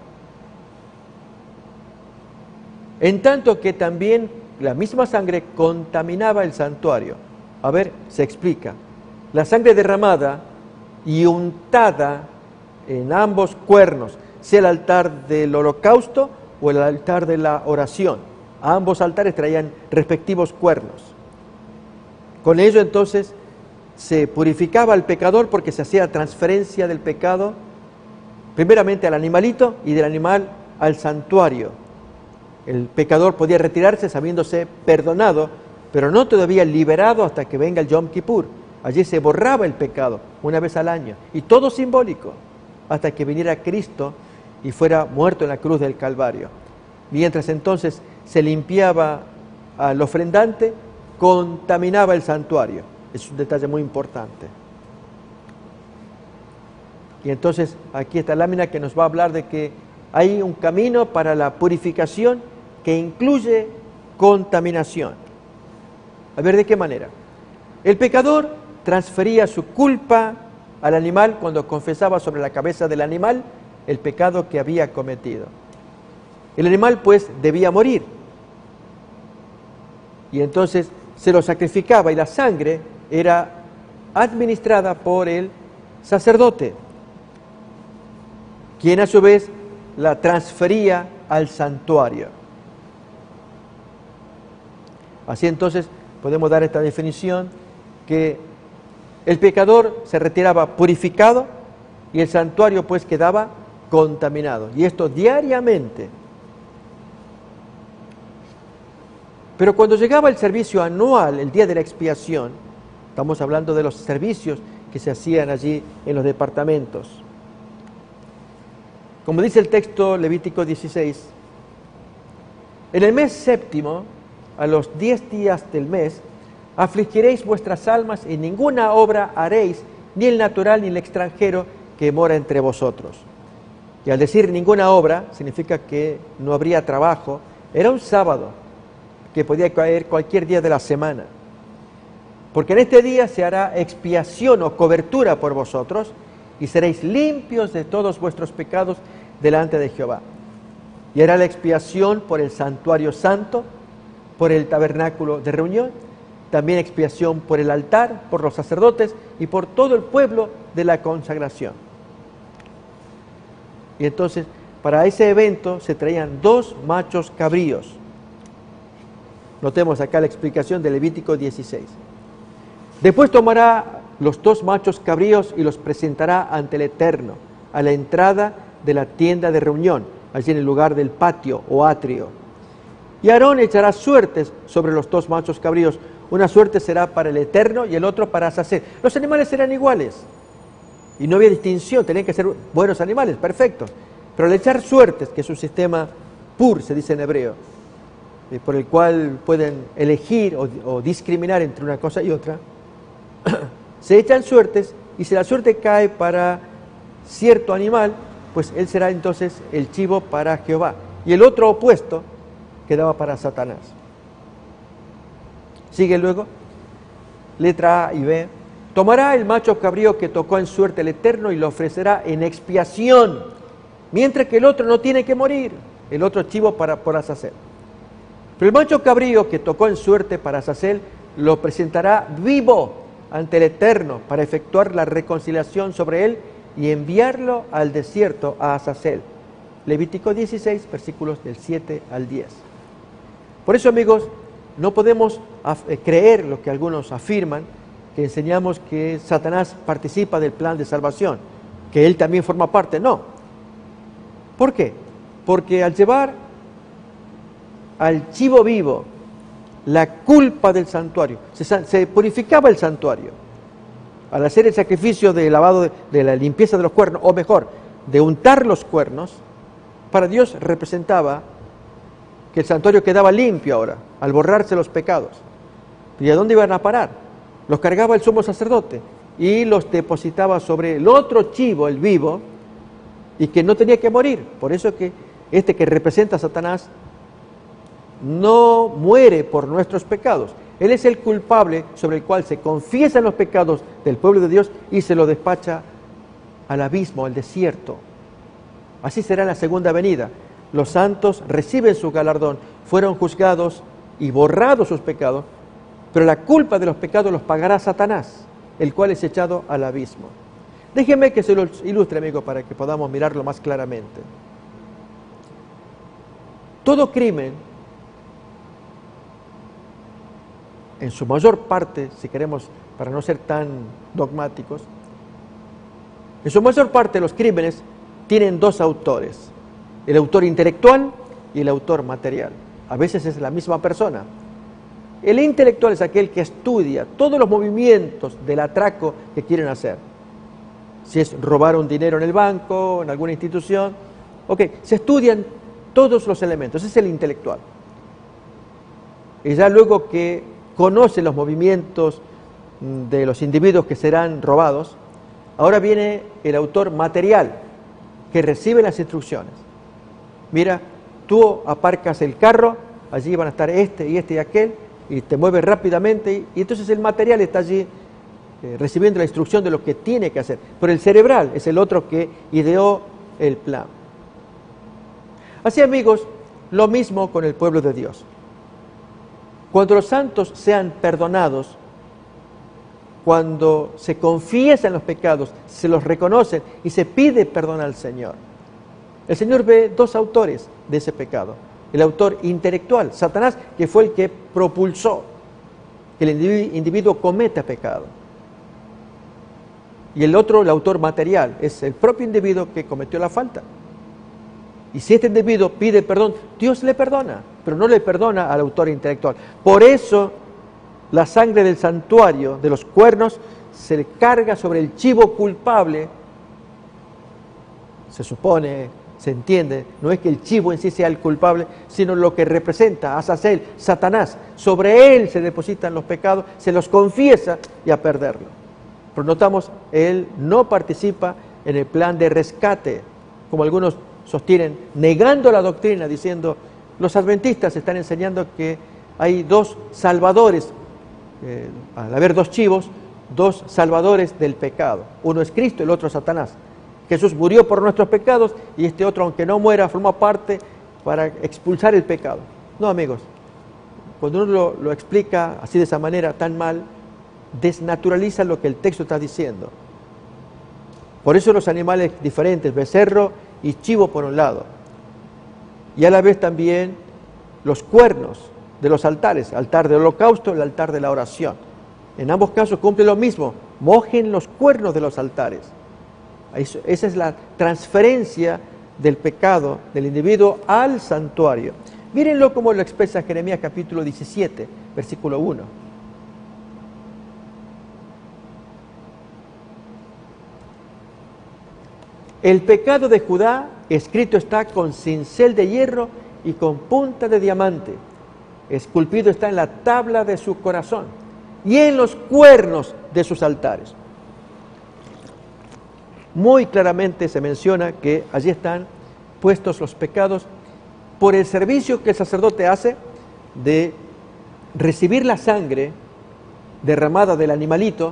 S1: En tanto que también la misma sangre contaminaba el santuario. A ver, se explica. La sangre derramada y untada en ambos cuernos, sea el altar del holocausto o el altar de la oración. A ambos altares traían respectivos cuernos. Con ello entonces se purificaba al pecador porque se hacía transferencia del pecado primeramente al animalito y del animal al santuario. El pecador podía retirarse sabiéndose perdonado, pero no todavía liberado hasta que venga el Yom Kippur. Allí se borraba el pecado una vez al año, y todo simbólico, hasta que viniera Cristo y fuera muerto en la cruz del Calvario. Mientras entonces se limpiaba al ofrendante, contaminaba el santuario. Es un detalle muy importante. Y entonces aquí esta lámina que nos va a hablar de que hay un camino para la purificación que incluye contaminación. A ver, ¿de qué manera? El pecador transfería su culpa al animal cuando confesaba sobre la cabeza del animal el pecado que había cometido. El animal pues debía morir. Y entonces se lo sacrificaba y la sangre era administrada por el sacerdote, quien a su vez la transfería al santuario. Así entonces podemos dar esta definición, que el pecador se retiraba purificado y el santuario pues quedaba contaminado, y esto diariamente. Pero cuando llegaba el servicio anual, el día de la expiación, estamos hablando de los servicios que se hacían allí en los departamentos. Como dice el texto Levítico dieciséis, en el mes séptimo, a los diez días del mes, afligiréis vuestras almas y ninguna obra haréis, ni el natural ni el extranjero que mora entre vosotros. Y al decir ninguna obra, significa que no habría trabajo. Era un sábado, que podía caer cualquier día de la semana. Porque en este día se hará expiación o cobertura por vosotros, y seréis limpios de todos vuestros pecados delante de Jehová. Y hará la expiación por el santuario santo, por el tabernáculo de reunión, también expiación por el altar, por los sacerdotes y por todo el pueblo de la consagración. Y entonces, para ese evento se traían dos machos cabríos. Notemos acá la explicación de Levítico dieciséis. Después tomará los dos machos cabríos y los presentará ante el Eterno, a la entrada de la tienda de reunión, allí en el lugar del patio o atrio. Y Aarón echará suertes sobre los dos machos cabríos. Una suerte será para el Eterno y el otro para Azazel. Los animales serán iguales. Y no había distinción, tenían que ser buenos animales, perfectos. Pero al echar suertes, que es un sistema pur, se dice en hebreo, eh, por el cual pueden elegir o, o discriminar entre una cosa y otra, se echan suertes, y si la suerte cae para cierto animal, pues él será entonces el chivo para Jehová. Y el otro opuesto quedaba para Satanás. Sigue luego, letra A y B. Tomará el macho cabrío que tocó en suerte el Eterno y lo ofrecerá en expiación, mientras que el otro no tiene que morir, el otro chivo para, por Azazel. Pero el macho cabrío que tocó en suerte para Azazel lo presentará vivo ante el Eterno para efectuar la reconciliación sobre él y enviarlo al desierto a Azazel. Levítico dieciséis, versículos del siete al diez. Por eso, amigos, no podemos creer lo que algunos afirman, que enseñamos que Satanás participa del plan de salvación, que él también forma parte. No. ¿Por qué? Porque al llevar al chivo vivo la culpa del santuario, se, se purificaba el santuario. Al hacer el sacrificio de lavado de, de la limpieza de los cuernos, o mejor, de untar los cuernos, para Dios representaba que el santuario quedaba limpio ahora, al borrarse los pecados. ¿Y a dónde iban a parar? Los cargaba el sumo sacerdote y los depositaba sobre el otro chivo, el vivo, y que no tenía que morir. Por eso que este que representa a Satanás no muere por nuestros pecados. Él es el culpable sobre el cual se confiesan los pecados del pueblo de Dios y se lo despacha al abismo, al desierto. Así será en la segunda venida. Los santos reciben su galardón, fueron juzgados y borrados sus pecados, pero la culpa de los pecados los pagará Satanás, el cual es echado al abismo. Déjenme que se lo ilustre, amigo, para que podamos mirarlo más claramente. Todo crimen, en su mayor parte, si queremos, para no ser tan dogmáticos, en su mayor parte los crímenes tienen dos autores, el autor intelectual y el autor material. A veces es la misma persona. El intelectual es aquel que estudia todos los movimientos del atraco que quieren hacer. Si es robar un dinero en el banco, en alguna institución, ok, se estudian todos los elementos, ese es el intelectual. Y ya luego que conoce los movimientos de los individuos que serán robados, ahora viene el autor material, que recibe las instrucciones. Mira, tú aparcas el carro, allí van a estar este y este y aquel, y te mueves rápidamente, y, y entonces el material está allí eh, recibiendo la instrucción de lo que tiene que hacer. Pero el cerebral es el otro que ideó el plan. Así, amigos, lo mismo con el pueblo de Dios. Cuando los santos sean perdonados, cuando se confiesan los pecados, se los reconocen y se pide perdón al Señor, el Señor ve dos autores de ese pecado. El autor intelectual, Satanás, que fue el que propulsó que el individuo cometa pecado. Y el otro, el autor material, es el propio individuo que cometió la falta. Y si este individuo pide perdón, Dios le perdona, pero no le perdona al autor intelectual. Por eso, la sangre del santuario, de los cuernos, se carga sobre el chivo culpable. Se supone, se entiende, no es que el chivo en sí sea el culpable, sino lo que representa a Azazel, Satanás. Sobre él se depositan los pecados, se los confiesa y a perderlo. Pero notamos, él no participa en el plan de rescate, como algunos sostienen, negando la doctrina, diciendo, los adventistas están enseñando que hay dos salvadores, eh, al haber dos chivos, dos salvadores del pecado. Uno es Cristo y el otro es Satanás. Jesús murió por nuestros pecados y este otro, aunque no muera, forma parte para expulsar el pecado. No, amigos, cuando uno lo, lo explica así de esa manera tan mal, desnaturaliza lo que el texto está diciendo. Por eso los animales diferentes, becerro y chivo por un lado, y a la vez también los cuernos, de los altares, altar del holocausto, el altar de la oración. En ambos casos cumple lo mismo, mojen los cuernos de los altares. Eso, esa es la transferencia del pecado del individuo al santuario. Mírenlo como lo expresa Jeremías capítulo diecisiete, versículo uno. El pecado de Judá escrito está con cincel de hierro y con punta de diamante. Esculpido está en la tabla de su corazón y en los cuernos de sus altares. Muy claramente se menciona que allí están puestos los pecados por el servicio que el sacerdote hace de recibir la sangre derramada del animalito,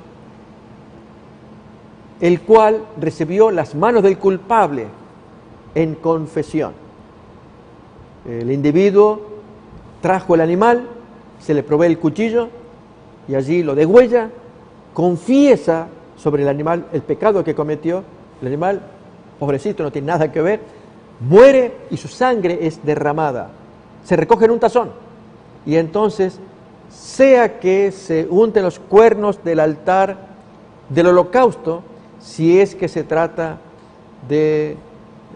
S1: el cual recibió las manos del culpable en confesión. El individuo trajo el animal, se le provee el cuchillo y allí lo degüella, confiesa sobre el animal el pecado que cometió. El animal, pobrecito, no tiene nada que ver, muere y su sangre es derramada. Se recoge en un tazón y entonces, sea que se unten los cuernos del altar del holocausto, si es que se trata de eh,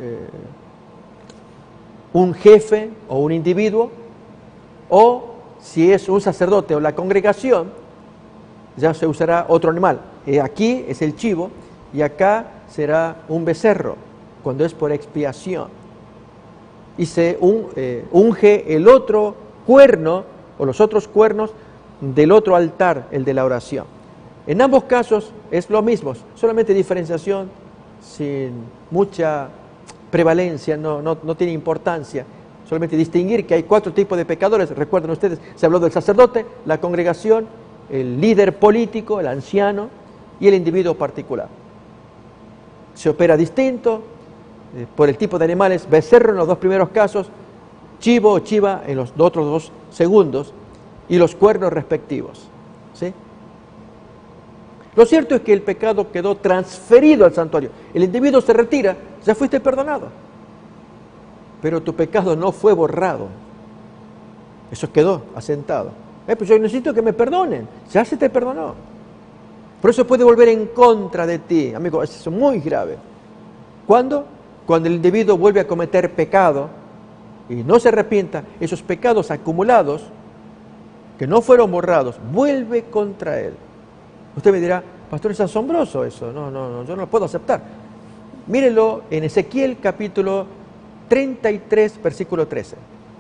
S1: un jefe o un individuo, o si es un sacerdote o la congregación, ya se usará otro animal. Eh, aquí es el chivo y acá será un becerro, cuando es por expiación. Y se un, eh, unge el otro cuerno o los otros cuernos del otro altar, el de la oración. En ambos casos es lo mismo, solamente diferenciación sin mucha prevalencia, no, no, no tiene importancia. Solamente distinguir que hay cuatro tipos de pecadores. Recuerden ustedes, se habló del sacerdote, la congregación, el líder político, el anciano y el individuo particular. Se opera distinto eh, por el tipo de animales, becerro en los dos primeros casos, chivo o chiva en los otros dos segundos y los cuernos respectivos. ¿Sí? Lo cierto es que el pecado quedó transferido al santuario. El individuo se retira, ya fuiste perdonado. Pero tu pecado no fue borrado. Eso quedó asentado. Eh, pues yo necesito que me perdonen. Ya se te perdonó. Por eso puede volver en contra de ti. Amigo, eso es muy grave. ¿Cuándo? Cuando el individuo vuelve a cometer pecado y no se arrepienta, esos pecados acumulados, que no fueron borrados, vuelve contra él. Usted me dirá, pastor, es asombroso eso. No, no, no, yo no lo puedo aceptar. Mírenlo en Ezequiel capítulo treinta y tres, versículo trece.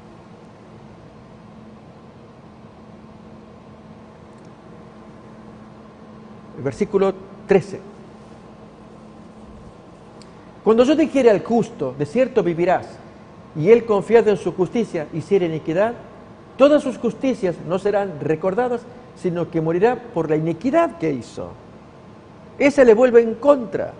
S1: El versículo trece. Cuando yo dijere al justo, de cierto vivirás, y él confiado en su justicia hiciere iniquidad, todas sus justicias no serán recordadas, sino que morirá por la iniquidad que hizo. Ese le vuelve en contra.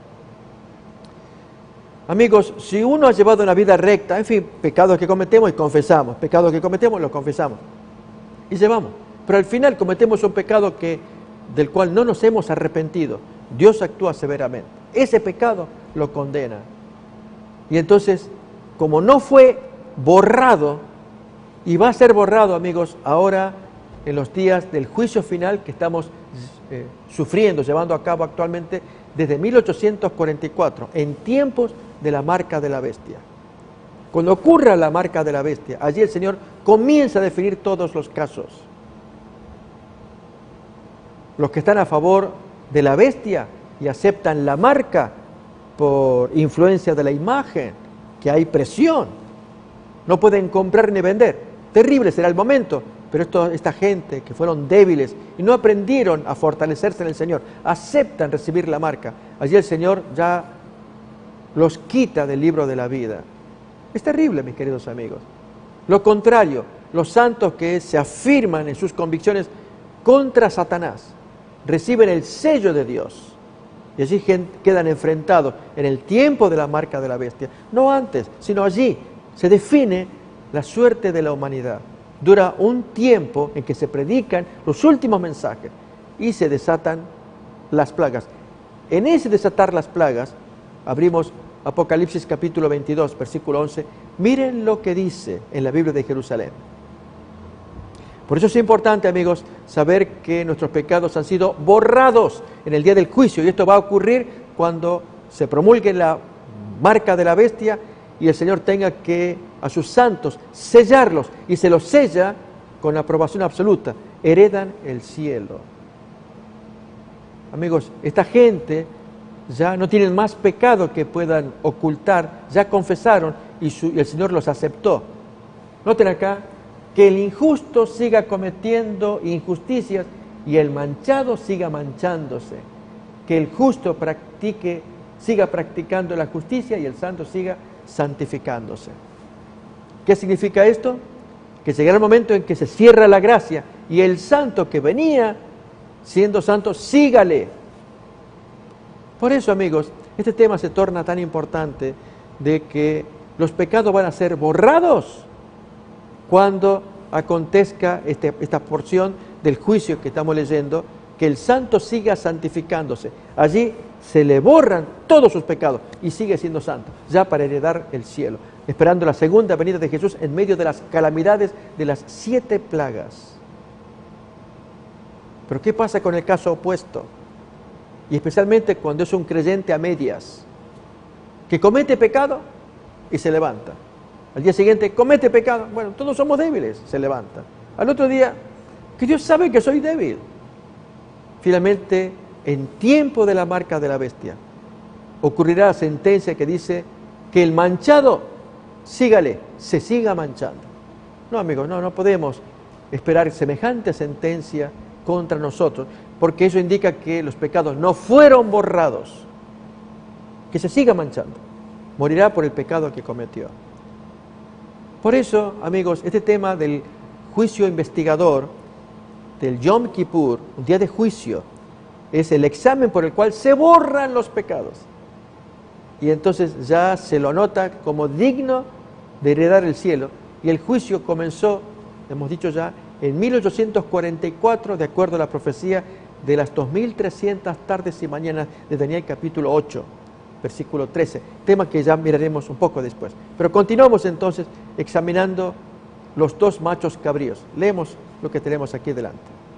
S1: Amigos, si uno ha llevado una vida recta, en fin, pecados que cometemos y confesamos, pecados que cometemos los confesamos y llevamos, pero al final cometemos un pecado que, del cual no nos hemos arrepentido, Dios actúa severamente. Ese pecado lo condena. Y entonces, como no fue borrado, y va a ser borrado, amigos, ahora en los días del juicio final que estamos eh, sufriendo, llevando a cabo actualmente desde mil ochocientos cuarenta y cuatro, en tiempos de la marca de la bestia. Cuando ocurra la marca de la bestia, allí el Señor comienza a definir todos los casos. Los que están a favor de la bestia y aceptan la marca por influencia de la imagen, que hay presión, no pueden comprar ni vender. Terrible será el momento, pero esto, esta gente que fueron débiles y no aprendieron a fortalecerse en el Señor, aceptan recibir la marca. Allí el Señor ya los quita del libro de la vida. Es terrible, mis queridos amigos. Lo contrario, los santos que se afirman en sus convicciones contra Satanás, reciben el sello de Dios y allí quedan enfrentados en el tiempo de la marca de la bestia. No antes, sino allí se define la suerte de la humanidad. Dura un tiempo en que se predican los últimos mensajes y se desatan las plagas. En ese desatar las plagas, abrimos Apocalipsis capítulo veintidós, versículo once. Miren lo que dice en la Biblia de Jerusalén. Por eso es importante, amigos, saber que nuestros pecados han sido borrados en el día del juicio. Y esto va a ocurrir cuando se promulgue la marca de la bestia y el Señor tenga que a sus santos sellarlos. Y se los sella con la aprobación absoluta. Heredan el cielo. Amigos, esta gente ya no tienen más pecado que puedan ocultar. Ya confesaron y, su, y el Señor los aceptó. Noten acá que el injusto siga cometiendo injusticias y el manchado siga manchándose. Que el justo practique, siga practicando la justicia y el santo siga santificándose. ¿Qué significa esto? Que llegará el momento en que se cierra la gracia y el santo que venía siendo santo, sígale. Por eso, amigos, este tema se torna tan importante de que los pecados van a ser borrados cuando acontezca este, esta porción del juicio que estamos leyendo, que el santo siga santificándose. Allí se le borran todos sus pecados y sigue siendo santo, ya para heredar el cielo, esperando la segunda venida de Jesús en medio de las calamidades de las siete plagas. Pero ¿qué pasa con el caso opuesto? Y especialmente cuando es un creyente a medias, que comete pecado y se levanta. Al día siguiente, comete pecado. Bueno, todos somos débiles, se levanta. Al otro día, que Dios sabe que soy débil. Finalmente, en tiempo de la marca de la bestia, ocurrirá la sentencia que dice que el manchado, sígale, se siga manchando. No, amigos, no, no podemos esperar semejante sentencia contra nosotros, porque eso indica que los pecados no fueron borrados, que se siga manchando. Morirá por el pecado que cometió. Por eso, amigos, este tema del juicio investigador, del Yom Kippur, un día de juicio, es el examen por el cual se borran los pecados. Y entonces ya se lo anota como digno de heredar el cielo. Y el juicio comenzó, hemos dicho ya, en mil ochocientos cuarenta y cuatro, de acuerdo a la profecía de las dos mil trescientas tardes y mañanas de Daniel capítulo ocho. Versículo trece, tema que ya miraremos un poco después. Pero continuamos entonces examinando los dos machos cabríos. Leemos lo que tenemos aquí delante.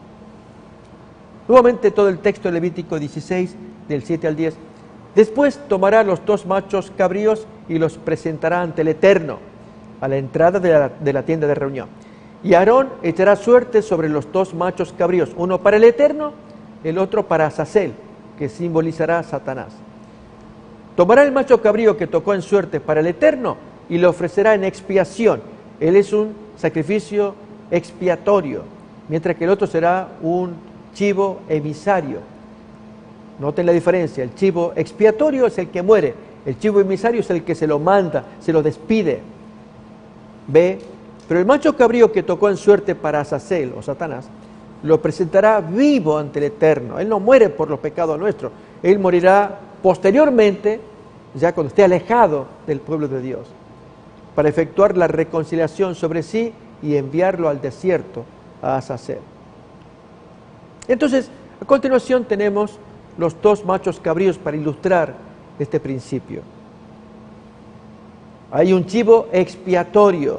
S1: Nuevamente todo el texto de Levítico dieciséis, del siete al diez. Después tomará los dos machos cabríos y los presentará ante el Eterno, a la entrada de la, de la tienda de reunión. Y Aarón echará suerte sobre los dos machos cabríos, uno para el Eterno, el otro para Azazel, que simbolizará a Satanás. Tomará el macho cabrío que tocó en suerte para el Eterno y lo ofrecerá en expiación. Él es un sacrificio expiatorio, mientras que el otro será un chivo emisario. Noten la diferencia, el chivo expiatorio es el que muere, el chivo emisario es el que se lo manda, se lo despide. ¿Ve? Pero el macho cabrío que tocó en suerte para Azazel o Satanás, lo presentará vivo ante el Eterno. Él no muere por los pecados nuestros, él morirá posteriormente, ya cuando esté alejado del pueblo de Dios, para efectuar la reconciliación sobre sí y enviarlo al desierto a Azazel. Entonces, a continuación tenemos los dos machos cabríos para ilustrar este principio. Hay un chivo expiatorio.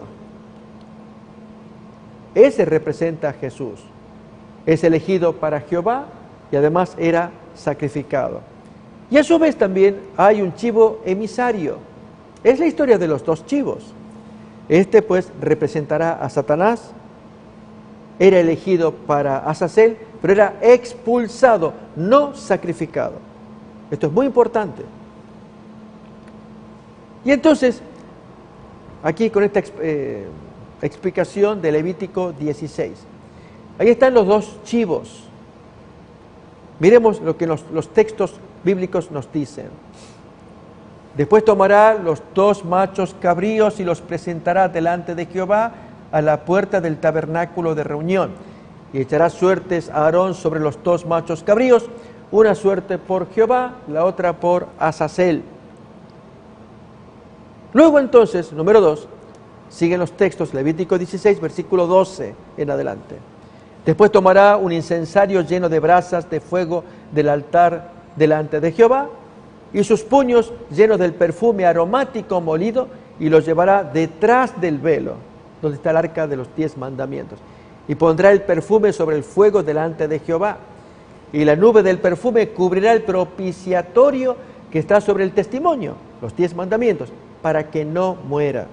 S1: Ese representa a Jesús. Es elegido para Jehová y además era sacrificado. Y a su vez también hay un chivo emisario. Es la historia de los dos chivos. Este pues representará a Satanás. Era elegido para Azazel, pero era expulsado, no sacrificado. Esto es muy importante. Y entonces, aquí con esta eh, explicación de Levítico dieciséis. Ahí están los dos chivos. Miremos lo que los, los textos bíblicos nos dicen. Después tomará los dos machos cabríos y los presentará delante de Jehová a la puerta del tabernáculo de reunión. Y echará suertes a Aarón sobre los dos machos cabríos, una suerte por Jehová, la otra por Azazel. Luego entonces, número dos, siguen los textos, Levítico dieciséis, versículo doce en adelante. Después tomará un incensario lleno de brasas de fuego del altar delante de Jehová, y sus puños llenos del perfume aromático molido, y los llevará detrás del velo, donde está el arca de los diez mandamientos. y pondrá el perfume sobre el fuego delante de Jehová. Y la nube del perfume cubrirá el propiciatorio que está sobre el testimonio, los diez mandamientos, para que no muera.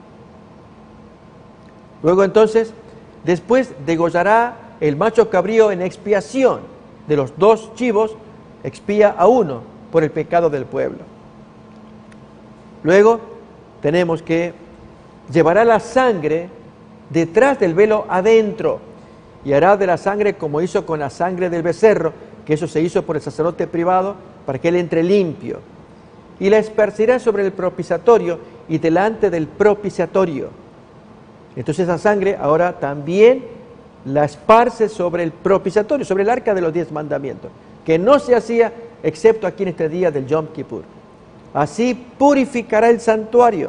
S1: Luego entonces, después degollará el macho cabrío en expiación. De los dos chivos, expía a uno por el pecado del pueblo. Luego tenemos que llevará la sangre detrás del velo adentro, y hará de la sangre como hizo con la sangre del becerro, que eso se hizo por el sacerdote privado, para que él entre limpio. Y la esparcirá sobre el propiciatorio y delante del propiciatorio. Entonces esa sangre ahora también la esparce sobre el propiciatorio, sobre el arca de los diez mandamientos, que no se hacía excepto aquí en este día del Yom Kippur. Así purificará el santuario.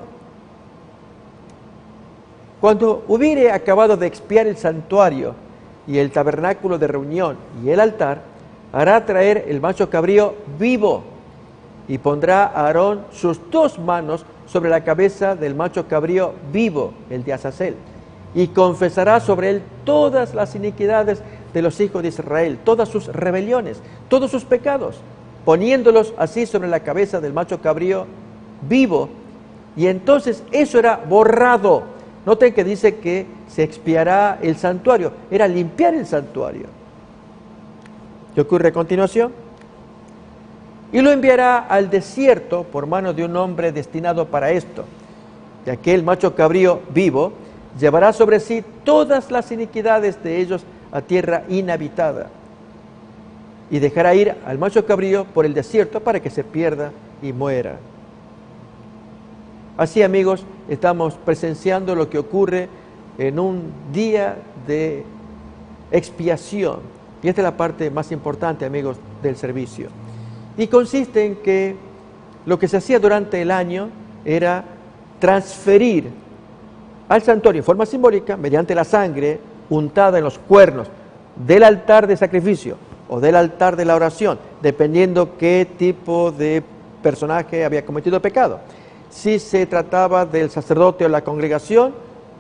S1: Cuando hubiere acabado de expiar el santuario y el tabernáculo de reunión y el altar, hará traer el macho cabrío vivo y pondrá a Aarón sus dos manos sobre la cabeza del macho cabrío vivo, el de Azazel, y confesará sobre él todas las iniquidades de los hijos de Israel, todas sus rebeliones, todos sus pecados, poniéndolos así sobre la cabeza del macho cabrío vivo, y entonces eso era borrado. Noten que dice que se expiará el santuario, era limpiar el santuario. ¿Qué ocurre a continuación? Y lo enviará al desierto por mano de un hombre destinado para esto. Y aquel macho cabrío vivo llevará sobre sí todas las iniquidades de ellos a tierra inhabitada. Y dejará ir al macho cabrío por el desierto para que se pierda y muera. Así, amigos, estamos presenciando lo que ocurre en un día de expiación. Y esta es la parte más importante, amigos, del servicio. Y consiste en que lo que se hacía durante el año era transferir al santuario en forma simbólica, mediante la sangre untada en los cuernos del altar de sacrificio o del altar de la oración, dependiendo qué tipo de personaje había cometido pecado. Si se trataba del sacerdote o la congregación,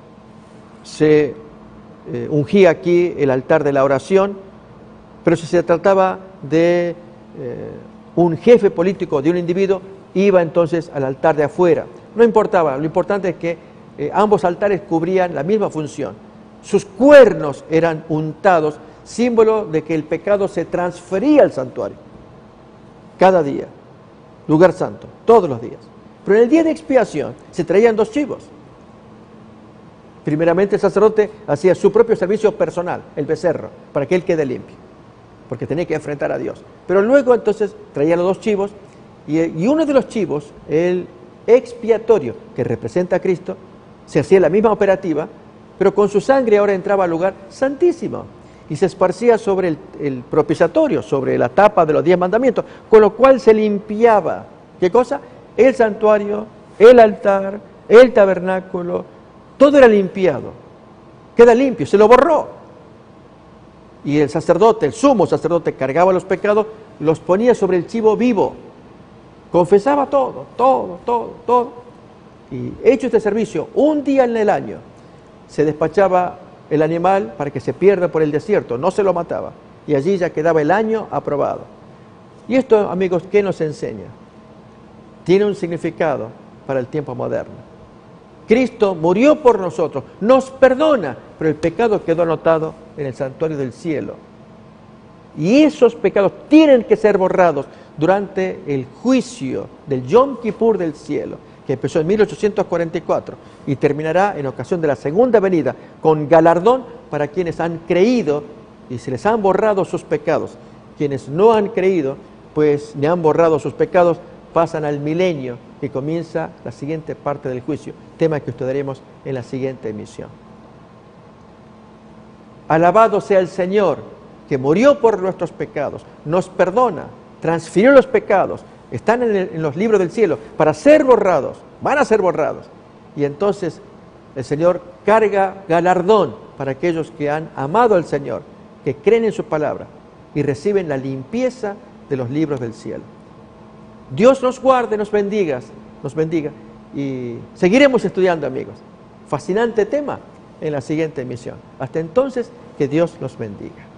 S1: se eh, ungía aquí el altar de la oración, pero si se trataba de eh, un jefe político, de un individuo, iba entonces al altar de afuera. No importaba, lo importante es que eh, ambos altares cubrían la misma función. Sus cuernos eran untados, símbolo de que el pecado se transfería al santuario, cada día, lugar santo, todos los días. Pero en el día de expiación se traían dos chivos. Primeramente el sacerdote hacía su propio servicio personal, el becerro, para que él quede limpio, porque tenía que enfrentar a Dios. Pero luego entonces traía los dos chivos, y, y uno de los chivos, el expiatorio, que representa a Cristo, se hacía la misma operativa, pero con su sangre ahora entraba al lugar santísimo, y se esparcía sobre el, el propiciatorio, sobre la tapa de los diez mandamientos, con lo cual se limpiaba. ¿Qué cosa? El santuario, el altar, el tabernáculo, todo era limpiado, queda limpio, se lo borró. Y el sacerdote, el sumo sacerdote, cargaba los pecados, los ponía sobre el chivo vivo, confesaba todo, todo, todo, todo. Y hecho este servicio, un día en el año, se despachaba el animal para que se pierda por el desierto, no se lo mataba. Y allí ya quedaba el año aprobado. Y esto, amigos, ¿qué nos enseña? Tiene un significado para el tiempo moderno. Cristo murió por nosotros, nos perdona, pero el pecado quedó anotado en el santuario del cielo. Y esos pecados tienen que ser borrados durante el juicio del Yom Kippur del cielo, que empezó en mil ochocientos cuarenta y cuatro y terminará en ocasión de la segunda venida con galardón para quienes han creído y se les han borrado sus pecados. Quienes no han creído, pues ni han borrado sus pecados, pasan al milenio que comienza la siguiente parte del juicio, tema que estudiaremos en la siguiente emisión. Alabado sea el Señor, que murió por nuestros pecados, nos perdona, transfirió los pecados, están en, el, en los libros del cielo para ser borrados, van a ser borrados. Y entonces el Señor carga galardón para aquellos que han amado al Señor, que creen en su palabra y reciben la limpieza de los libros del cielo. Dios nos guarde, nos bendiga, nos bendiga y seguiremos estudiando, amigos. Fascinante tema en la siguiente emisión. Hasta entonces, que Dios los bendiga.